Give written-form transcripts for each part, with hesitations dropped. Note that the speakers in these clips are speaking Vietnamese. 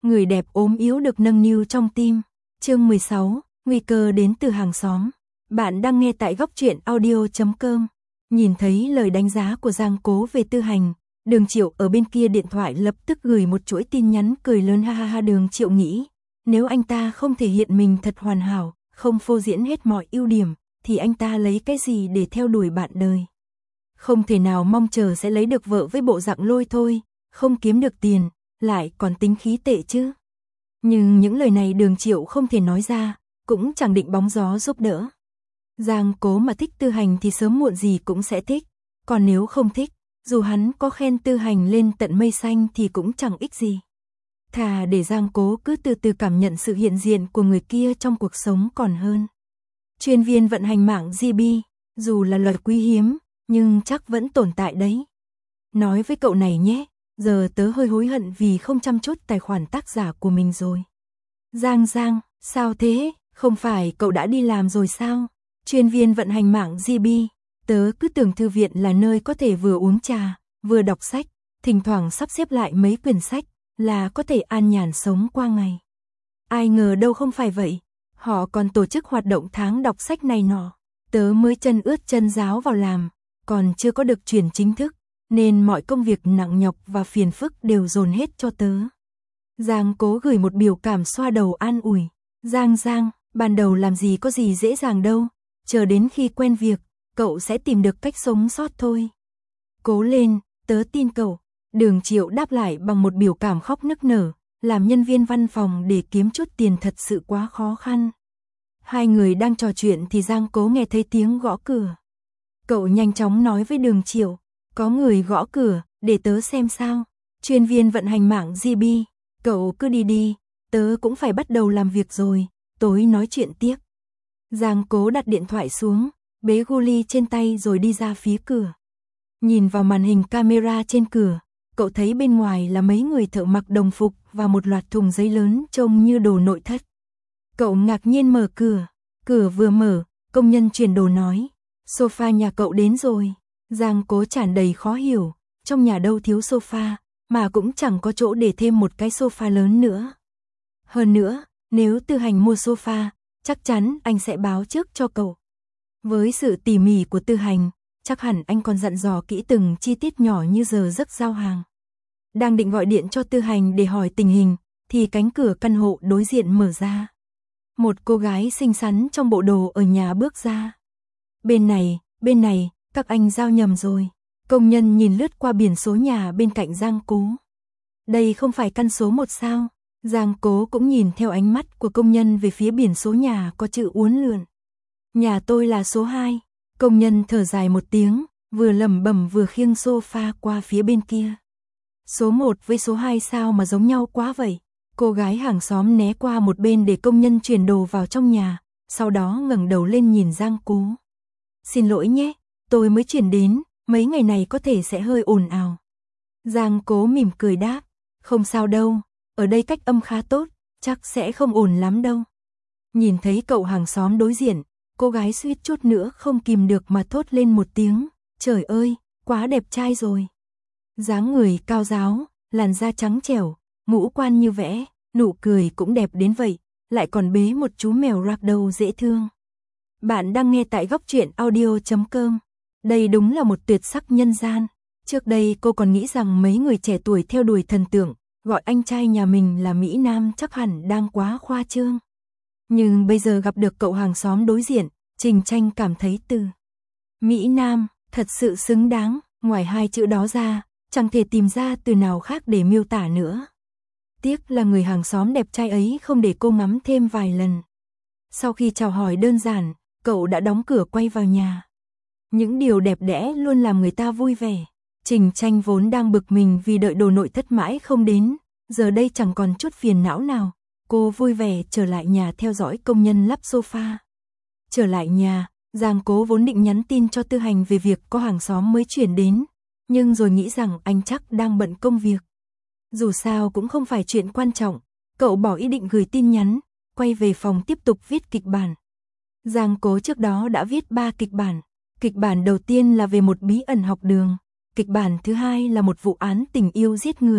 Người đẹp ốm yếu được nâng niu trong tim. Chương 16, nguy cơ đến từ hàng xóm. Bạn đang nghe tại góc truyện audio.com. Nhìn thấy lời đánh giá của Giang Cố về Tư Hành, Đường Triệu ở bên kia điện thoại lập tức gửi một chuỗi tin nhắn cười lớn ha ha ha. Đường Triệu nghĩ, nếu anh ta không thể hiện mình thật hoàn hảo, không phô diễn hết mọi ưu điểm, thì anh ta lấy cái gì để theo đuổi bạn đời. Không thể nào mong chờ sẽ lấy được vợ với bộ dạng lôi thôi, không kiếm được tiền, lại còn tính khí tệ chứ. Nhưng những lời này Đường Triệu không thể nói ra, cũng chẳng định bóng gió giúp đỡ. Giang Cố mà thích Tư Hành thì sớm muộn gì cũng sẽ thích, còn nếu không thích, dù hắn có khen Tư Hành lên tận mây xanh thì cũng chẳng ích gì. Thà để Giang Cố cứ từ từ cảm nhận sự hiện diện của người kia trong cuộc sống còn hơn. Chuyên viên vận hành mạng GB, dù là loài quý hiếm, nhưng chắc vẫn tồn tại đấy. Nói với cậu này nhé, giờ tớ hơi hối hận vì không chăm chút tài khoản tác giả của mình rồi. Giang, sao thế, không phải cậu đã đi làm rồi sao? Chuyên viên vận hành mạng GB, tớ cứ tưởng thư viện là nơi có thể vừa uống trà, vừa đọc sách, thỉnh thoảng sắp xếp lại mấy quyển sách, là có thể an nhàn sống qua ngày. Ai ngờ đâu không phải vậy, họ còn tổ chức hoạt động tháng đọc sách này nọ. Tớ mới chân ướt chân ráo vào làm, còn chưa có được chuyển chính thức, nên mọi công việc nặng nhọc và phiền phức đều dồn hết cho tớ. Giang Cố gửi một biểu cảm xoa đầu an ủi. Giang, ban đầu làm gì có gì dễ dàng đâu, chờ đến khi quen việc, cậu sẽ tìm được cách sống sót thôi. Cố lên, tớ tin cậu. Đường Triệu đáp lại bằng một biểu cảm khóc nức nở, làm nhân viên văn phòng để kiếm chút tiền thật sự quá khó khăn. Hai người đang trò chuyện thì Giang Cố nghe thấy tiếng gõ cửa. Cậu nhanh chóng nói với Đường Triệu, có người gõ cửa, để tớ xem sao. Chuyên viên vận hành mạng GB, cậu cứ đi, tớ cũng phải bắt đầu làm việc rồi, tối nói chuyện tiếp. Giang Cố đặt điện thoại xuống, bế Guli trên tay rồi đi ra phía cửa. Nhìn vào màn hình camera trên cửa, cậu thấy bên ngoài là mấy người thợ mặc đồng phục và một loạt thùng giấy lớn trông như đồ nội thất. Cậu ngạc nhiên mở cửa, cửa vừa mở, công nhân chuyển đồ nói, sofa nhà cậu đến rồi. Giang Cố tràn đầy khó hiểu, trong nhà đâu thiếu sofa, mà cũng chẳng có chỗ để thêm một cái sofa lớn nữa. Hơn nữa, nếu Tư Hành mua sofa, chắc chắn anh sẽ báo trước cho cậu. Với sự tỉ mỉ của Tư Hành, chắc hẳn anh còn dặn dò kỹ từng chi tiết nhỏ như giờ giấc giao hàng. Đang định gọi điện cho Tư Hành để hỏi tình hình, thì cánh cửa căn hộ đối diện mở ra. Một cô gái xinh xắn trong bộ đồ ở nhà bước ra. Bên này, các anh giao nhầm rồi. Công nhân nhìn lướt qua biển số nhà bên cạnh Giang Cố. Đây không phải căn số 1 sao? Giang Cố cũng nhìn theo ánh mắt của công nhân về phía biển số nhà có chữ uốn lượn. Nhà tôi là số 2. Công nhân thở dài một tiếng, vừa lẩm bẩm vừa khiêng sofa qua phía bên kia. Số 1 với số 2 sao mà giống nhau quá vậy? Cô gái hàng xóm né qua một bên để công nhân chuyển đồ vào trong nhà, sau đó ngẩng đầu lên nhìn Giang Cố. Xin lỗi nhé, tôi mới chuyển đến, mấy ngày này có thể sẽ hơi ồn ào. Giang Cố mỉm cười đáp, không sao đâu, ở đây cách âm khá tốt, chắc sẽ không ồn lắm đâu. Nhìn thấy cậu hàng xóm đối diện, cô gái suýt chút nữa không kìm được mà thốt lên một tiếng, trời ơi, quá đẹp trai rồi. Dáng người cao ráo, làn da trắng trẻo, ngũ quan như vẽ, nụ cười cũng đẹp đến vậy, lại còn bế một chú mèo ragdoll dễ thương. Bạn đang nghe tại góc truyện audio.com. Đây đúng là một tuyệt sắc nhân gian. Trước đây cô còn nghĩ rằng mấy người trẻ tuổi theo đuổi thần tượng, gọi anh trai nhà mình là Mỹ Nam chắc hẳn đang quá khoa trương. Nhưng bây giờ gặp được cậu hàng xóm đối diện, Trình Tranh cảm thấy từ Mỹ Nam thật sự xứng đáng, ngoài hai chữ đó ra, chẳng thể tìm ra từ nào khác để miêu tả nữa. Tiếc là người hàng xóm đẹp trai ấy không để cô ngắm thêm vài lần. Sau khi chào hỏi đơn giản, cậu đã đóng cửa quay vào nhà. Những điều đẹp đẽ luôn làm người ta vui vẻ. Trình Tranh vốn đang bực mình vì đợi đồ nội thất mãi không đến, giờ đây chẳng còn chút phiền não nào. Cô vui vẻ trở lại nhà theo dõi công nhân lắp sofa. Trở lại nhà, Giang Cố vốn định nhắn tin cho Tư Hành về việc có hàng xóm mới chuyển đến, nhưng rồi nghĩ rằng anh chắc đang bận công việc. Dù sao cũng không phải chuyện quan trọng, cậu bỏ ý định gửi tin nhắn, quay về phòng tiếp tục viết kịch bản. Giang Cố trước đó đã viết 3 kịch bản. Kịch bản đầu tiên là về một bí ẩn học đường, kịch bản thứ hai là một vụ án tình yêu giết người,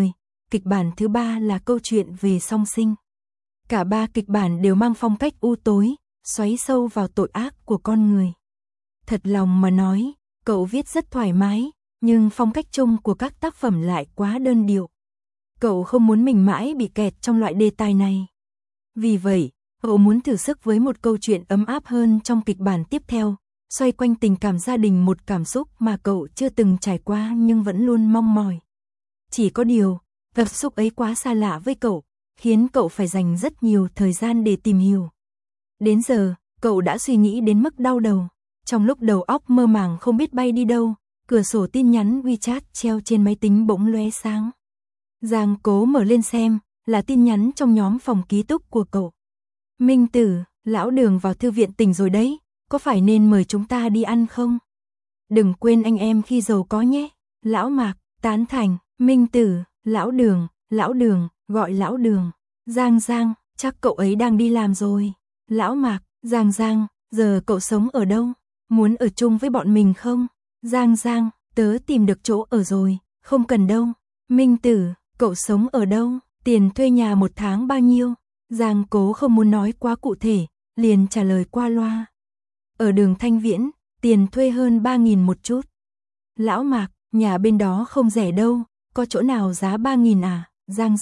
kịch bản thứ 3 là câu chuyện về song sinh. Cả 3 kịch bản đều mang phong cách u tối, xoáy sâu vào tội ác của con người. Thật lòng mà nói, cậu viết rất thoải mái, nhưng phong cách chung của các tác phẩm lại quá đơn điệu. Cậu không muốn mình mãi bị kẹt trong loại đề tài này. Vì vậy, cậu muốn thử sức với một câu chuyện ấm áp hơn trong kịch bản tiếp theo, xoay quanh tình cảm gia đình, một cảm xúc mà cậu chưa từng trải qua nhưng vẫn luôn mong mỏi. Chỉ có điều, cảm xúc ấy quá xa lạ với cậu, khiến cậu phải dành rất nhiều thời gian để tìm hiểu. Đến giờ, cậu đã suy nghĩ đến mức đau đầu. Trong lúc đầu óc mơ màng không biết bay đi đâu, cửa sổ tin nhắn WeChat treo trên máy tính bỗng lóe sáng. Giang Cố mở lên xem, là tin nhắn trong nhóm phòng ký túc của cậu. Minh Tử, lão Đường vào thư viện tỉnh rồi đấy, có phải nên mời chúng ta đi ăn không? Đừng quên anh em khi giàu có nhé. Lão Mạc, tán thành. Minh Tử, lão Đường, gọi lão Đường. Giang, chắc cậu ấy đang đi làm rồi. Lão Mạc, Giang, giờ cậu sống ở đâu? Muốn ở chung với bọn mình không? Giang, tớ tìm được chỗ ở rồi, không cần đâu. Minh Tử, cậu sống ở đâu? Tiền thuê nhà một tháng bao nhiêu? Giang Cố không muốn nói quá cụ thể, liền trả lời qua loa. Ở đường Thanh Viễn, tiền thuê hơn 3.000 một chút. Lão Mạc, nhà bên đó không rẻ đâu, có chỗ nào giá 3.000 à? Giang,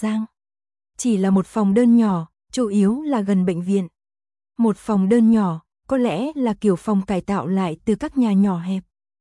chỉ là một phòng đơn nhỏ, chủ yếu là gần bệnh viện. Một phòng đơn nhỏ, có lẽ là kiểu phòng cải tạo lại từ các nhà nhỏ hẹp.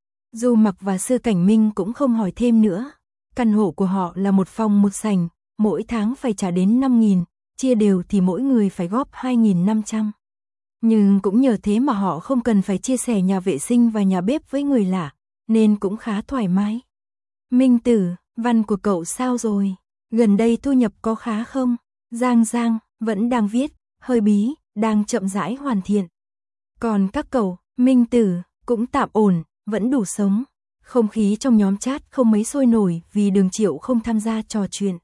Du Mặc và Sư Cảnh Minh cũng không hỏi thêm nữa. Căn hộ của họ là một phòng một sảnh, mỗi tháng phải trả đến 5.000, chia đều thì mỗi người phải góp 2.500. Nhưng cũng nhờ thế mà họ không cần phải chia sẻ nhà vệ sinh và nhà bếp với người lạ, nên cũng khá thoải mái. Minh Tử, văn của cậu sao rồi? Gần đây thu nhập có khá không? Giang, vẫn đang viết, hơi bí, đang chậm rãi hoàn thiện. Còn các cậu, Minh Tử, cũng tạm ổn, vẫn đủ sống. Không khí trong nhóm chat không mấy sôi nổi vì Đường Triệu không tham gia trò chuyện.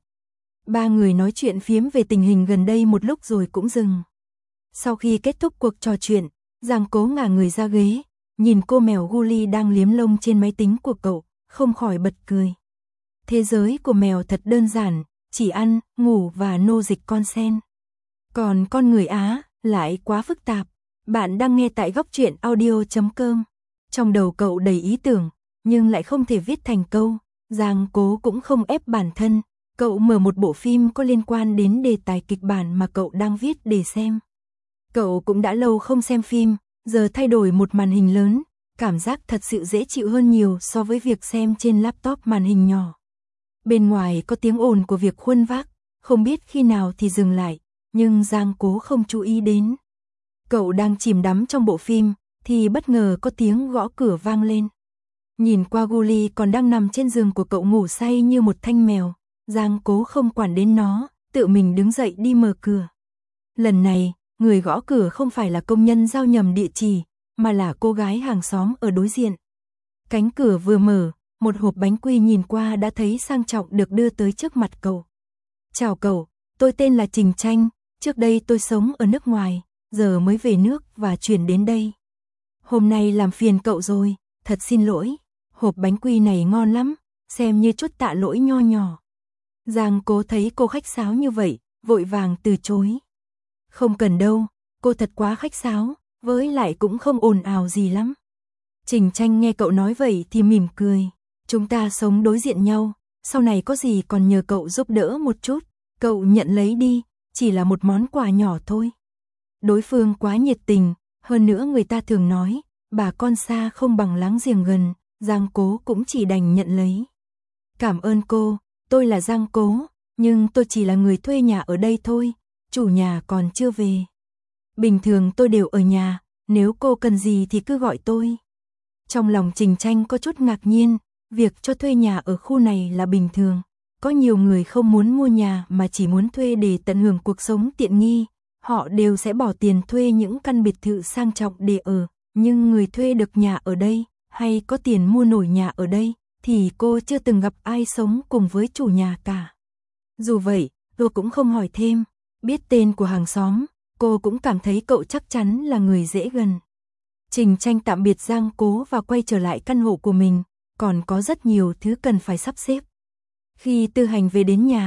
3 người nói chuyện phiếm về tình hình gần đây một lúc rồi cũng dừng. Sau khi kết thúc cuộc trò chuyện, Giang Cố ngả người ra ghế, nhìn cô mèo Guli đang liếm lông trên máy tính của cậu, không khỏi bật cười. Thế giới của mèo thật đơn giản, chỉ ăn, ngủ và nô dịch con sen. Còn con người Á lại quá phức tạp. Bạn đang nghe tại góc truyện audio.com. Trong đầu cậu đầy ý tưởng, nhưng lại không thể viết thành câu. Giang Cố cũng không ép bản thân, cậu mở một bộ phim có liên quan đến đề tài kịch bản mà cậu đang viết để xem. Cậu cũng đã lâu không xem phim, giờ thay đổi một màn hình lớn, cảm giác thật sự dễ chịu hơn nhiều so với việc xem trên laptop màn hình nhỏ. Bên ngoài có tiếng ồn của việc khuân vác, không biết khi nào thì dừng lại, nhưng Giang Cố không chú ý đến. Cậu đang chìm đắm trong bộ phim, thì bất ngờ có tiếng gõ cửa vang lên. Nhìn qua Guli còn đang nằm trên giường của cậu ngủ say như một thanh mèo, Giang Cố không quản đến nó, tự mình đứng dậy đi mở cửa. Lần này, người gõ cửa không phải là công nhân giao nhầm địa chỉ, mà là cô gái hàng xóm ở đối diện. Cánh cửa vừa mở, một hộp bánh quy nhìn qua đã thấy sang trọng được đưa tới trước mặt cậu. Chào cậu, tôi tên là Trình Tranh, trước đây tôi sống ở nước ngoài, giờ mới về nước và chuyển đến đây. Hôm nay làm phiền cậu rồi, thật xin lỗi, hộp bánh quy này ngon lắm, xem như chút tạ lỗi nho nhỏ. Giang Cố thấy cô khách sáo như vậy, vội vàng từ chối. Không cần đâu, cô thật quá khách sáo, với lại cũng không ồn ào gì lắm. Trình Tranh nghe cậu nói vậy thì mỉm cười. Chúng ta sống đối diện nhau, sau này có gì còn nhờ cậu giúp đỡ một chút, cậu nhận lấy đi, chỉ là một món quà nhỏ thôi. Đối phương quá nhiệt tình, hơn nữa người ta thường nói, bà con xa không bằng láng giềng gần, Giang Cố cũng chỉ đành nhận lấy. Cảm ơn cô, tôi là Giang Cố, nhưng tôi chỉ là người thuê nhà ở đây thôi, chủ nhà còn chưa về. Bình thường tôi đều ở nhà, nếu cô cần gì thì cứ gọi tôi. Trong lòng Trình Tranh có chút ngạc nhiên, việc cho thuê nhà ở khu này là bình thường. Có nhiều người không muốn mua nhà mà chỉ muốn thuê để tận hưởng cuộc sống tiện nghi, họ đều sẽ bỏ tiền thuê những căn biệt thự sang trọng để ở, nhưng người thuê được nhà ở đây, hay có tiền mua nổi nhà ở đây, thì cô chưa từng gặp ai sống cùng với chủ nhà cả. Dù vậy, cô cũng không hỏi thêm, biết tên của hàng xóm, cô cũng cảm thấy cậu chắc chắn là người dễ gần. Trình Tranh tạm biệt Giang Cố và quay trở lại căn hộ của mình, còn có rất nhiều thứ cần phải sắp xếp. Khi Tư Hành về đến nhà,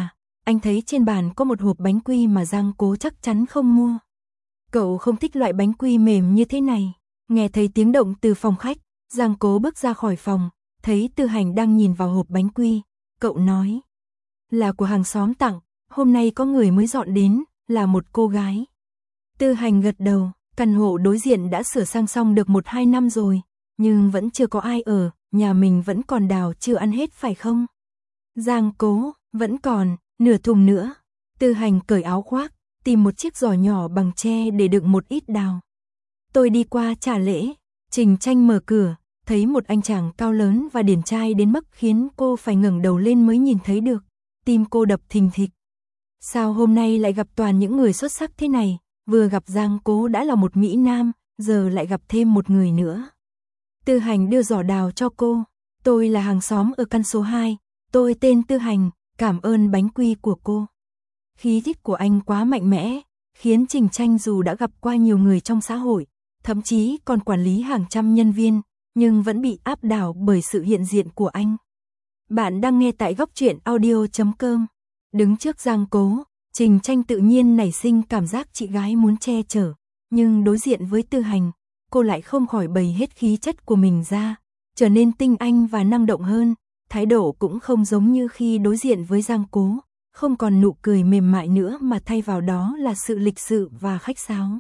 anh thấy trên bàn có một hộp bánh quy mà Giang Cố chắc chắn không mua. Cậu không thích loại bánh quy mềm như thế này. Nghe thấy tiếng động từ phòng khách, Giang Cố bước ra khỏi phòng, thấy Tư Hành đang nhìn vào hộp bánh quy. Cậu nói, là của hàng xóm tặng, hôm nay có người mới dọn đến, là một cô gái. Tư Hành gật đầu, căn hộ đối diện đã sửa sang xong được 1-2 năm rồi, nhưng vẫn chưa có ai ở, nhà mình vẫn còn đào chưa ăn hết phải không? Giang Cố, vẫn còn, nửa thùng nữa. Tư Hành cởi áo khoác, tìm một chiếc giỏ nhỏ bằng tre để đựng một ít đào. Tôi đi qua trả lễ, Trình Tranh mở cửa, thấy một anh chàng cao lớn và điển trai đến mức khiến cô phải ngẩng đầu lên mới nhìn thấy được, tim cô đập thình thịch. Sao hôm nay lại gặp toàn những người xuất sắc thế này, vừa gặp Giang Cố đã là một mỹ nam, giờ lại gặp thêm một người nữa. Tư Hành đưa giỏ đào cho cô, tôi là hàng xóm ở căn số 2, tôi tên Tư Hành, cảm ơn bánh quy của cô. Khí chất của anh quá mạnh mẽ, khiến Trình Tranh dù đã gặp qua nhiều người trong xã hội, thậm chí còn quản lý hàng trăm nhân viên, nhưng vẫn bị áp đảo bởi sự hiện diện của anh. Bạn đang nghe tại Góc Truyện Audio.com. Đứng trước Giang Cố, Trình Tranh tự nhiên nảy sinh cảm giác chị gái muốn che chở, nhưng đối diện với Tư Hành, cô lại không khỏi bày hết khí chất của mình ra, trở nên tinh anh và năng động hơn, thái độ cũng không giống như khi đối diện với Giang Cố, không còn nụ cười mềm mại nữa mà thay vào đó là sự lịch sự và khách sáo.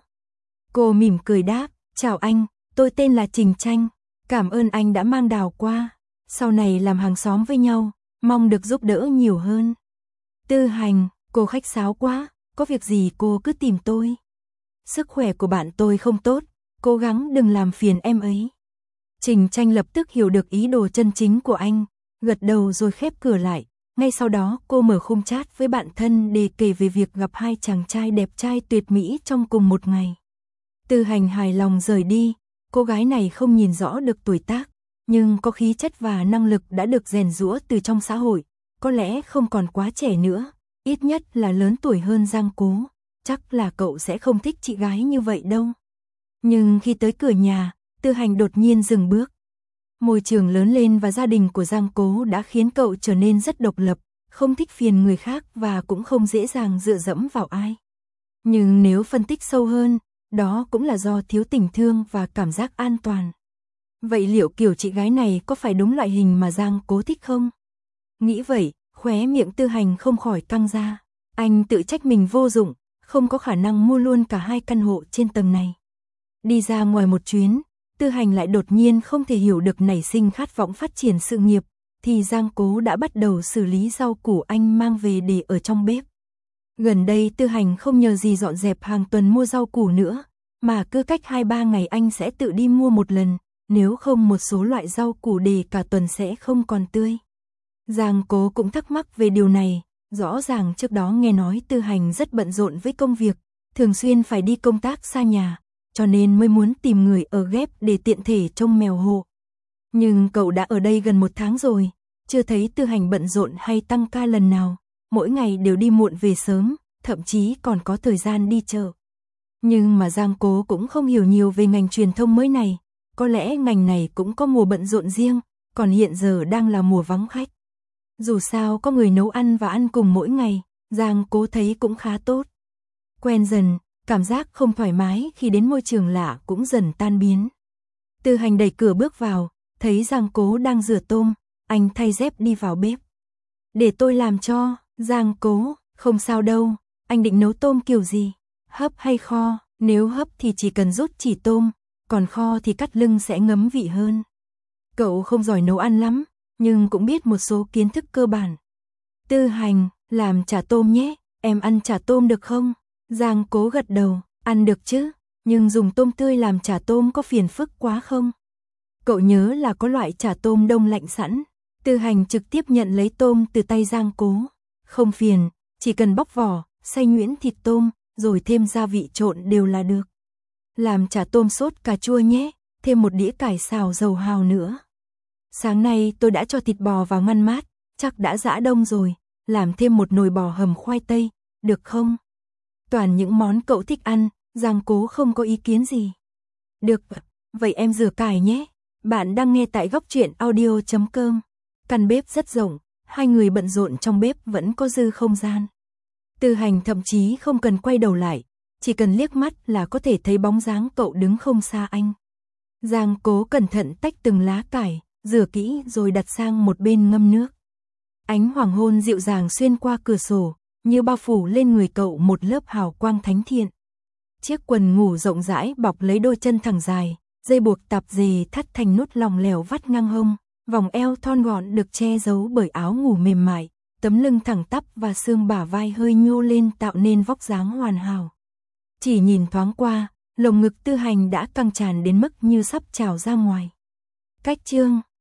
Cô mỉm cười đáp, chào anh, tôi tên là Trình Tranh, cảm ơn anh đã mang đào qua, sau này làm hàng xóm với nhau, mong được giúp đỡ nhiều hơn. Tư Hành, cô khách sáo quá, có việc gì cô cứ tìm tôi. Sức khỏe của bạn tôi không tốt, cố gắng đừng làm phiền em ấy. Trình Tranh lập tức hiểu được ý đồ chân chính của anh, gật đầu rồi khép cửa lại. Ngay sau đó cô mở khung chat với bạn thân để kể về việc gặp hai chàng trai đẹp trai tuyệt mỹ trong cùng một ngày. Tư Hành hài lòng rời đi, cô gái này không nhìn rõ được tuổi tác, nhưng có khí chất và năng lực đã được rèn giũa từ trong xã hội, có lẽ không còn quá trẻ nữa, ít nhất là lớn tuổi hơn Giang Cố, chắc là cậu sẽ không thích chị gái như vậy đâu. Nhưng khi tới cửa nhà, Tư Hành đột nhiên dừng bước. Môi trường lớn lên và gia đình của Giang Cố đã khiến cậu trở nên rất độc lập, không thích phiền người khác và cũng không dễ dàng dựa dẫm vào ai. Nhưng nếu phân tích sâu hơn, đó cũng là do thiếu tình thương và cảm giác an toàn. Vậy liệu kiểu chị gái này có phải đúng loại hình mà Giang Cố thích không? Nghĩ vậy, khóe miệng Tư Hành không khỏi căng ra. Anh tự trách mình vô dụng, không có khả năng mua luôn cả hai căn hộ trên tầng này. Đi ra ngoài một chuyến, Tư Hành lại đột nhiên không thể hiểu được nảy sinh khát vọng phát triển sự nghiệp, thì Giang Cố đã bắt đầu xử lý rau củ anh mang về để ở trong bếp. Gần đây Tư Hành không nhờ gì dọn dẹp hàng tuần mua rau củ nữa, mà cứ cách 2-3 ngày anh sẽ tự đi mua một lần, nếu không một số loại rau củ để cả tuần sẽ không còn tươi. Giang Cố cũng thắc mắc về điều này, rõ ràng trước đó nghe nói Tư Hành rất bận rộn với công việc, thường xuyên phải đi công tác xa nhà, cho nên mới muốn tìm người ở ghép để tiện thể trông mèo hộ. Nhưng cậu đã ở đây gần 1 tháng rồi, chưa thấy Tư Hành bận rộn hay tăng ca lần nào, mỗi ngày đều đi muộn về sớm, thậm chí còn có thời gian đi chợ. Nhưng mà Giang Cố cũng không hiểu nhiều về ngành truyền thông mới này, có lẽ ngành này cũng có mùa bận rộn riêng, còn hiện giờ đang là mùa vắng khách. Dù sao có người nấu ăn và ăn cùng mỗi ngày, Giang Cố thấy cũng khá tốt. Quen dần, cảm giác không thoải mái khi đến môi trường lạ cũng dần tan biến. Tư Hành đẩy cửa bước vào, thấy Giang Cố đang rửa tôm, anh thay dép đi vào bếp. Để tôi làm cho. Giang Cố, không sao đâu, anh định nấu tôm kiểu gì? Hấp hay kho? Nếu hấp thì chỉ cần rút chỉ tôm, còn kho thì cắt lưng sẽ ngấm vị hơn. Cậu không giỏi nấu ăn lắm, nhưng cũng biết một số kiến thức cơ bản. Tư Hành, làm chả tôm nhé, em ăn chả tôm được không? Giang Cố gật đầu, ăn được chứ, nhưng dùng tôm tươi làm chả tôm có phiền phức quá không? Cậu nhớ là có loại chả tôm đông lạnh sẵn. Tư Hành trực tiếp nhận lấy tôm từ tay Giang Cố. Không phiền, chỉ cần bóc vỏ, xay nhuyễn thịt tôm, rồi thêm gia vị trộn đều là được. Làm chả tôm sốt cà chua nhé, thêm một đĩa cải xào dầu hào nữa. Sáng nay tôi đã cho thịt bò vào ngăn mát, chắc đã giã đông rồi, làm thêm một nồi bò hầm khoai tây, được không? Toàn những món cậu thích ăn, Giang Cố không có ý kiến gì. Được, vậy em rửa cải nhé. Bạn đang nghe tại Góc Truyện Audio.com. Căn bếp rất rộng, hai người bận rộn trong bếp vẫn có dư không gian. Tư Hành thậm chí không cần quay đầu lại, chỉ cần liếc mắt là có thể thấy bóng dáng cậu đứng không xa anh. Giang Cố cẩn thận tách từng lá cải, rửa kỹ rồi đặt sang một bên ngâm nước. Ánh hoàng hôn dịu dàng xuyên qua cửa sổ, như bao phủ lên người cậu một lớp hào quang thánh thiện. Chiếc quần ngủ rộng rãi bọc lấy đôi chân thẳng dài, dây buộc tạp dề thắt thành nút lòng lẻo vắt ngang hông, vòng eo thon gọn được che giấu bởi áo ngủ mềm mại, tấm lưng thẳng tắp và xương bả vai hơi nhô lên tạo nên vóc dáng hoàn hảo. Chỉ nhìn thoáng qua, lồng ngực Tư Hành đã căng tràn đến mức như sắp trào ra ngoài. Cách chương